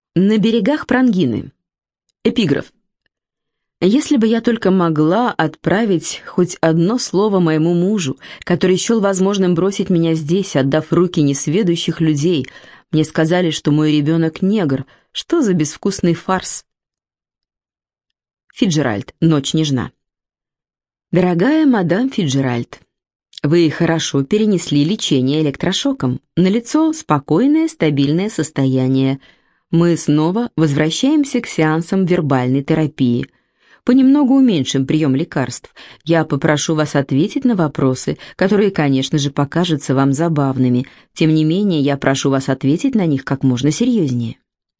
На берегах Прангины. Эпиграф. Если бы я только могла отправить хоть одно слово моему мужу, который счел возможным бросить меня здесь, отдав в руки несведущих людей, мне сказали, что мой ребенок негр. Что за безвкусный фарс? Фицджеральд. Ночь нежна. Дорогая мадам Фицджеральд, вы хорошо перенесли лечение электрошоком. Налицо спокойное, стабильное состояние. Мы снова возвращаемся к сеансам вербальной терапии. Понемногу уменьшим прием лекарств. Я попрошу вас ответить на вопросы, которые, конечно же, покажутся вам забавными. Тем не менее, я прошу вас ответить на них как можно серьезнее.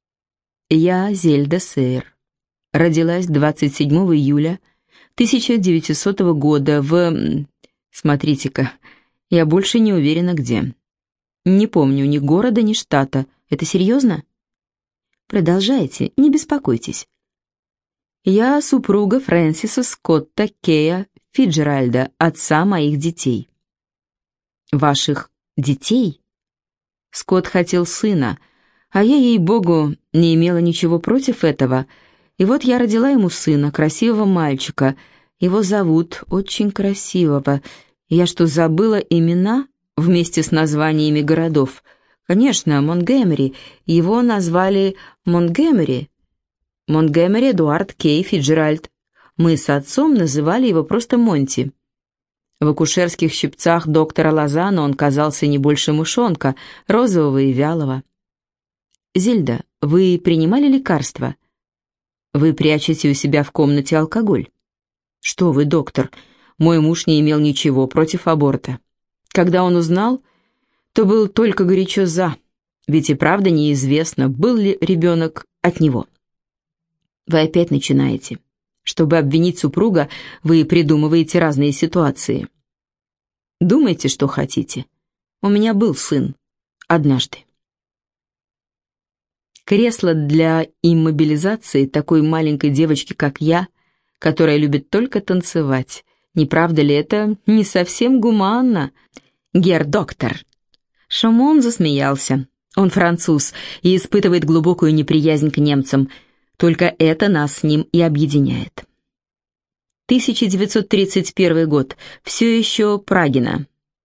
Я Зельда Сейер. Родилась 27 июля 1900 года в... Смотрите-ка, я больше не уверена где. Не помню ни города, ни штата. Это серьезно? Продолжайте, не беспокойтесь. Я супруга Фрэнсиса Скотта Кея Фицджеральда, отца моих детей. Ваших детей? Скотт хотел сына, а я, ей-богу, не имела ничего против этого. И вот я родила ему сына, красивого мальчика. Его зовут очень красивого. Я что, забыла имена вместе с названиями городов? Конечно, Монтгомери. Его назвали Монтгомери. Монтгомери Эдуард Кей Фицджеральд. Мы с отцом называли его просто Монти. В акушерских щипцах доктора Лозана он казался не больше мышонка, розового и вялого. Зельда, вы принимали лекарства? Вы прячете у себя в комнате алкоголь. Что вы, доктор, мой муж не имел ничего против аборта. Когда он узнал, то был только горячо за, ведь и правда неизвестно, был ли ребенок от него. Вы опять начинаете. Чтобы обвинить супруга, вы придумываете разные ситуации. Думайте, что хотите. У меня был сын. Однажды. Кресло для иммобилизации такой маленькой девочки, как я, которая любит только танцевать. Не правда ли это не совсем гуманно, герр-доктор? Шамон засмеялся. Он француз и испытывает глубокую неприязнь к немцам. Только это нас с ним и объединяет. 1931 год. Все еще Прагина.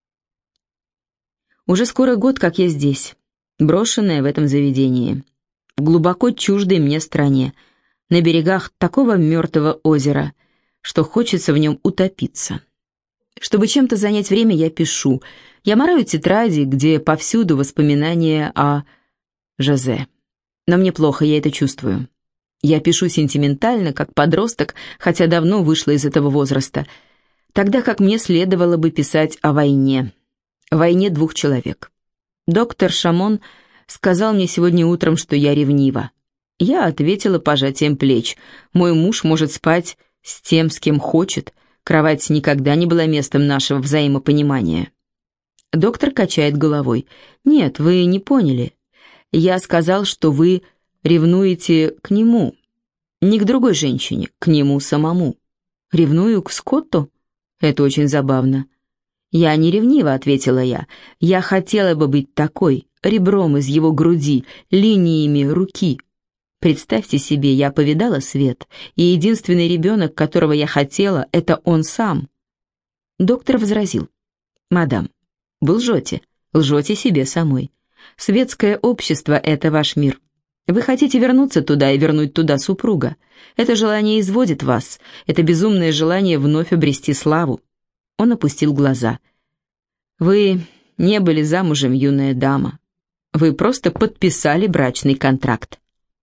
Уже скоро год, как я здесь, брошенная в этом заведении, в глубоко чуждой мне стране, на берегах такого мертвого озера, что хочется в нем утопиться. Чтобы чем-то занять время, я пишу. Я мараю тетради, где повсюду воспоминания о Жозе. Но мне плохо, я это чувствую. Я пишу сентиментально, как подросток, хотя давно вышла из этого возраста, тогда как мне следовало бы писать о войне. Войне двух человек. Доктор Шамон сказал мне сегодня утром, что я ревнива. Я ответила пожатием плеч. Мой муж может спать с тем, с кем хочет. Кровать никогда не была местом нашего взаимопонимания. Доктор качает головой. Нет, вы не поняли. Я сказал, что вы ревнуете к нему. Не к другой женщине, к нему самому. Ревную к Скотту? Это очень забавно. «Я не ревнива», — ответила я. «Я хотела бы быть такой, ребром из его груди, линиями руки». Представьте себе, я повидала свет, и единственный ребенок, которого я хотела, это он сам. Доктор возразил. «Мадам, вы лжете себе самой. Светское общество — это ваш мир. Вы хотите вернуться туда и вернуть туда супруга. Это желание изводит вас, это безумное желание вновь обрести славу». Он опустил глаза. «Вы не были замужем, юная дама. Вы просто подписали брачный контракт».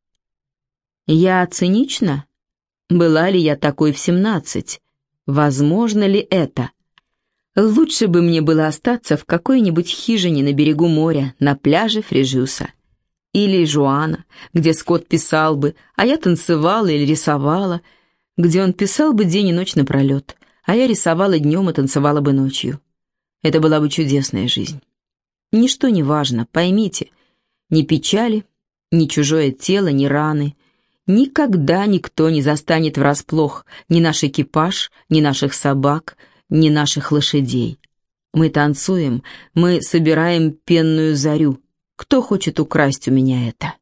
Я цинична? Была ли я такой в 17? Возможно ли это? Лучше бы мне было остаться в какой-нибудь хижине на берегу моря, на пляже Фрежюса. Или Жуана, где Скотт писал бы, а я танцевала или рисовала, где он писал бы день и ночь напролет, а я рисовала днем и танцевала бы ночью. Это была бы чудесная жизнь. Ничто не важно, поймите. Ни печали, ни чужое тело, ни раны. Никогда никто не застанет врасплох ни наш экипаж, ни наших собак, ни наших лошадей. Мы танцуем, мы собираем пенную зарю. Кто хочет украсть у меня это?